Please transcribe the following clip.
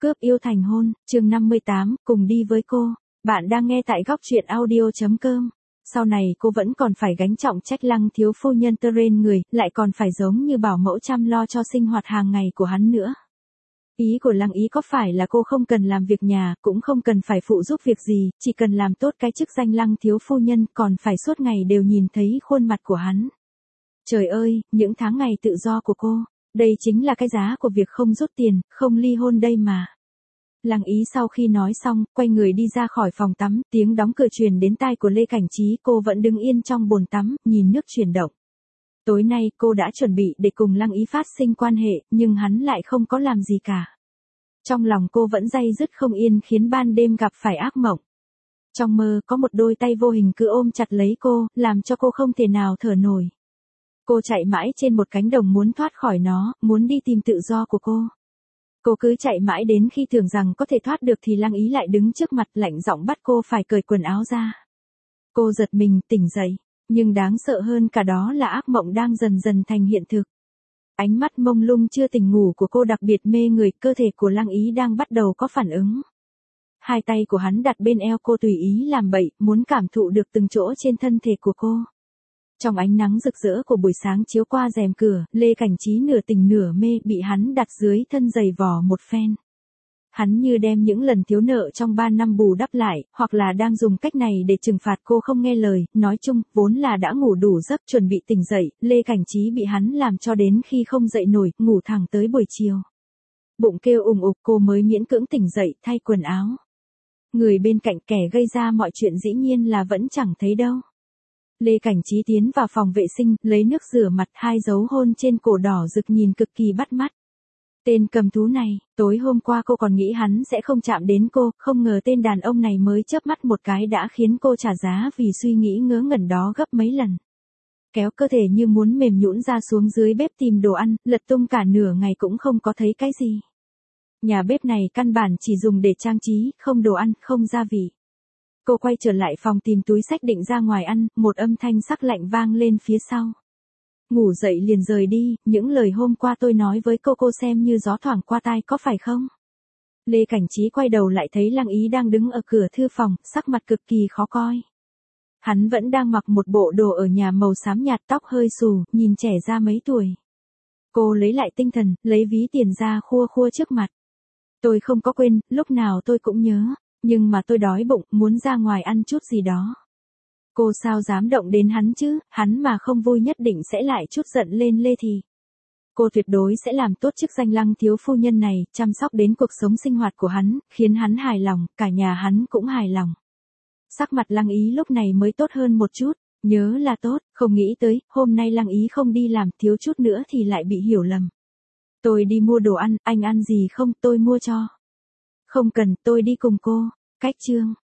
Cướp yêu thành hôn, chương 58, cùng đi với cô. Bạn đang nghe tại góc truyện audio.com. Sau này cô vẫn còn phải gánh trọng trách Lăng thiếu phu nhân trên người, lại còn phải giống như bảo mẫu chăm lo cho sinh hoạt hàng ngày của hắn nữa. Ý của Lăng Ý có phải là cô không cần làm việc nhà, cũng không cần phải phụ giúp việc gì, chỉ cần làm tốt cái chức danh Lăng thiếu phu nhân, còn phải suốt ngày đều nhìn thấy khuôn mặt của hắn. Trời ơi, những tháng ngày tự do của cô, đây chính là cái giá của việc không rút tiền, không ly hôn đây mà. Lăng Ý sau khi nói xong, quay người đi ra khỏi phòng tắm, tiếng đóng cửa truyền đến tai của Lê Cảnh Trí, cô vẫn đứng yên trong bồn tắm, nhìn nước chuyển động. Tối nay cô đã chuẩn bị để cùng Lăng Ý phát sinh quan hệ, nhưng hắn lại không có làm gì cả. Trong lòng cô vẫn day dứt không yên khiến ban đêm gặp phải ác mộng. Trong mơ có một đôi tay vô hình cứ ôm chặt lấy cô, làm cho cô không thể nào thở nổi. Cô chạy mãi trên một cánh đồng muốn thoát khỏi nó, muốn đi tìm tự do của cô. Cô cứ chạy mãi đến khi tưởng rằng có thể thoát được thì Lăng Ý lại đứng trước mặt lạnh giọng bắt cô phải cởi quần áo ra. Cô giật mình tỉnh dậy, nhưng đáng sợ hơn cả đó là ác mộng đang dần dần thành hiện thực. Ánh mắt mông lung chưa tỉnh ngủ của cô đặc biệt mê người, cơ thể của Lăng Ý đang bắt đầu có phản ứng. Hai tay của hắn đặt bên eo cô tùy ý làm bậy, muốn cảm thụ được từng chỗ trên thân thể của cô. Trong ánh nắng rực rỡ của buổi sáng chiếu qua rèm cửa, Lê Cảnh Trí nửa tỉnh nửa mê bị hắn đặt dưới thân giày vò một phen. Hắn như đem những lần thiếu nợ trong 3 năm bù đắp lại, hoặc là đang dùng cách này để trừng phạt cô không nghe lời, nói chung, vốn là đã ngủ đủ giấc chuẩn bị tỉnh dậy, Lê Cảnh Trí bị hắn làm cho đến khi không dậy nổi, ngủ thẳng tới buổi chiều. Bụng kêu ùng ục cô mới miễn cưỡng tỉnh dậy, thay quần áo. Người bên cạnh kẻ gây ra mọi chuyện dĩ nhiên là vẫn chẳng thấy đâu. Lê Cảnh Trí tiến vào phòng vệ sinh, lấy nước rửa mặt, hai dấu hôn trên cổ đỏ rực nhìn cực kỳ bắt mắt. Tên cầm thú này, tối hôm qua cô còn nghĩ hắn sẽ không chạm đến cô, không ngờ tên đàn ông này mới chớp mắt một cái đã khiến cô trả giá vì suy nghĩ ngớ ngẩn đó gấp mấy lần. Kéo cơ thể như muốn mềm nhũn ra xuống dưới bếp tìm đồ ăn, lật tung cả nửa ngày cũng không có thấy cái gì. Nhà bếp này căn bản chỉ dùng để trang trí, không đồ ăn, không gia vị. Cô quay trở lại phòng tìm túi xách định ra ngoài ăn, một âm thanh sắc lạnh vang lên phía sau. Ngủ dậy liền rời đi, những lời hôm qua tôi nói với cô xem như gió thoảng qua tai có phải không? Lê Cảnh Trí quay đầu lại thấy Lăng Ý đang đứng ở cửa thư phòng, sắc mặt cực kỳ khó coi. Hắn vẫn đang mặc một bộ đồ ở nhà màu xám nhạt, tóc hơi xù, nhìn trẻ ra mấy tuổi. Cô lấy lại tinh thần, lấy ví tiền ra khua khua trước mặt. Tôi không có quên, lúc nào tôi cũng nhớ. Nhưng mà tôi đói bụng, muốn ra ngoài ăn chút gì đó. Cô sao dám động đến hắn chứ, hắn mà không vui nhất định sẽ lại chút giận lên Lê thì. Cô tuyệt đối sẽ làm tốt chức danh Lăng thiếu phu nhân này, chăm sóc đến cuộc sống sinh hoạt của hắn, khiến hắn hài lòng, cả nhà hắn cũng hài lòng. Sắc mặt Lăng Ý lúc này mới tốt hơn một chút, nhớ là tốt, không nghĩ tới, hôm nay Lăng Ý không đi làm, thiếu chút nữa thì lại bị hiểu lầm. Tôi đi mua đồ ăn, anh ăn gì không, tôi mua cho. Không cần, tôi đi cùng cô. Cách chương